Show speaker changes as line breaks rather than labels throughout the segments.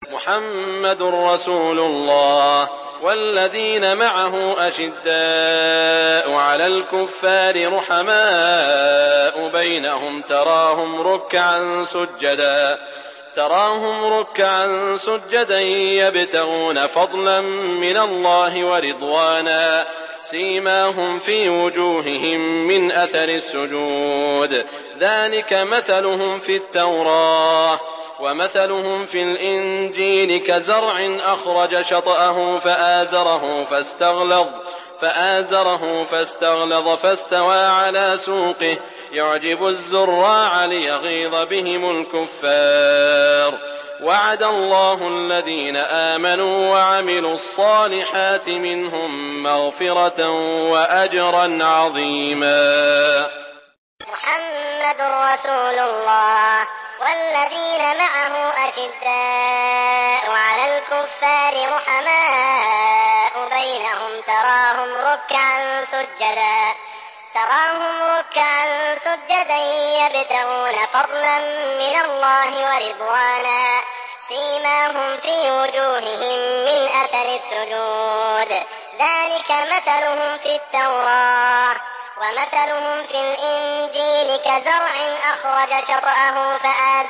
محمد رسول الله والذين معه أشداء على الكفار رحماء بينهم تراهم ركعا سجدا يبتغون فضلا من الله ورضوانا سيماهم في وجوههم من أثر السجود ذلك مثلهم في التوراة ومثلهم في الإنجيل كزرع أخرج شطأه فآزره فاستغلظ فاستوى على سوقه يعجب الزراع ليغيظ بهم الكفار وعد الله الذين آمنوا وعملوا الصالحات منهم مغفرة وأجرا عظيما.
محمد رسول الله والذين معه أشداء على الكفار رحماء بينهم تراهم ركعا سجدا يبتغون فضلا من الله ورضوانا سيماهم في وجوههم من أثر السجود ذلك مثلهم في التوراة ومثلهم في الإنجيل كزرع أخرج شطأه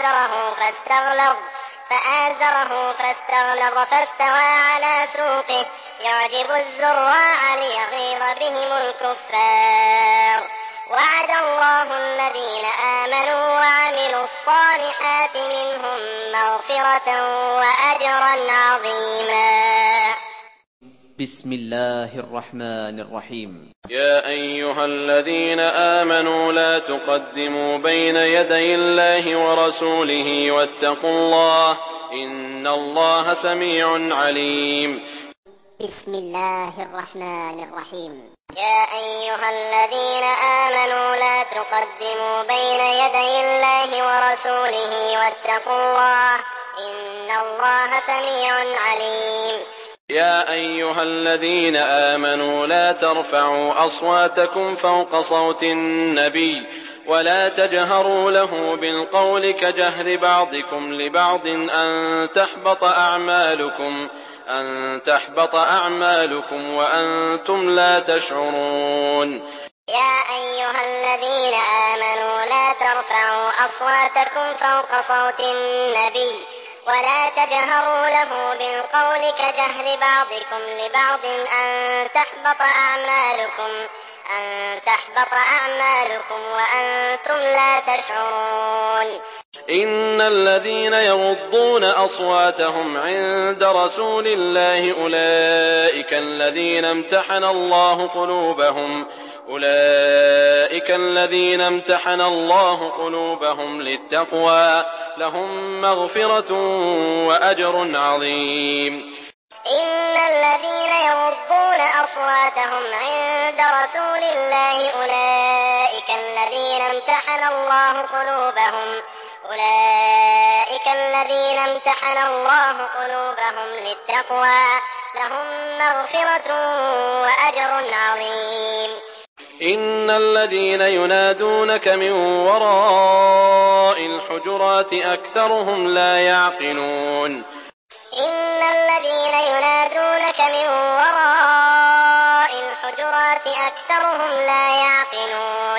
فآزره فاستغلظ فاستوى على سوقه يعجب الزراع ليغيظ بهم الكفار وعد الله الذين آمنوا وعملوا الصالحات منهم مغفرة وأجرا عظيما.
بسم الله الرحمن الرحيم.
يا أيها الذين آمنوا لا تقدموا بين يدي الله ورسوله واتقوا الله إن الله سميع عليم.
بسم الله الرحمن الرحيم. يا أيها الذين آمنوا لا تقدموا بين يدي الله ورسوله واتقوا الله إن الله سميع عليم.
يا أيها الذين آمنوا لا ترفعوا أصواتكم فوق صوت النبي ولا تجهروا له بالقول كجهر بعضكم لبعض أن تحبط أعمالكم وأنتم لا تشعرون.
يا أيها الذين آمنوا لا ترفعوا أصواتكم فوق صوت النبي ولا تجهروا له بالقول كجهر بعضكم لبعض أن تحبط أعمالكم وأنتم لا تشعرون.
إن الذين يغضون أصواتهم عند رسول الله أولئك الذين امتحن الله قلوبهم للتقوى لهم مغفرة وأجر عظيم.
إن الذين يغضون أصواتهم عند رسول الله أولئك الذين امتحن الله قلوبهم للتقوى لهم مغفرة وأجر عظيم.
إن الذين ينادونك من وراء الحجرات أكثرهم لا يعقلون.
إن الذين ينادونك من وراء الحجرات أكثرهم لا يعقلون.